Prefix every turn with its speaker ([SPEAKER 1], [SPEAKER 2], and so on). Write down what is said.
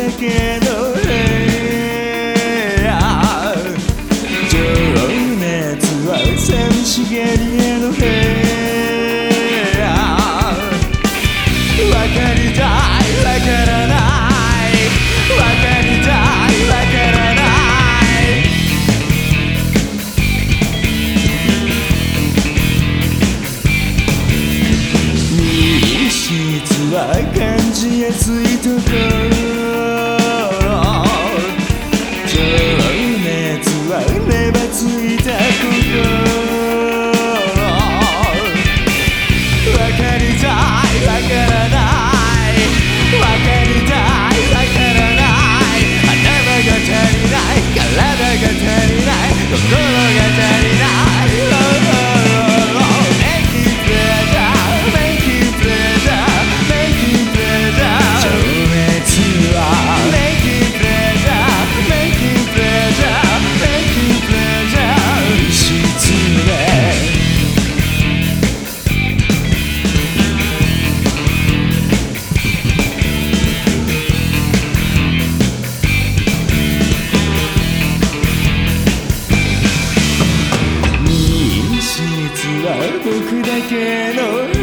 [SPEAKER 1] けの部屋、情熱は寂しげにあの部屋、わかりたいわからないわかりたいわからない密室は感じやすいところ、情熱は芽ばついた心、わかりたいわからないわかりたいわからない頭が足りない体が足りない心が足りない Making pleasure Making pleasure Making pleasure 情熱は Making pleasure Making pleasure Making pleasure 密室で僕だけの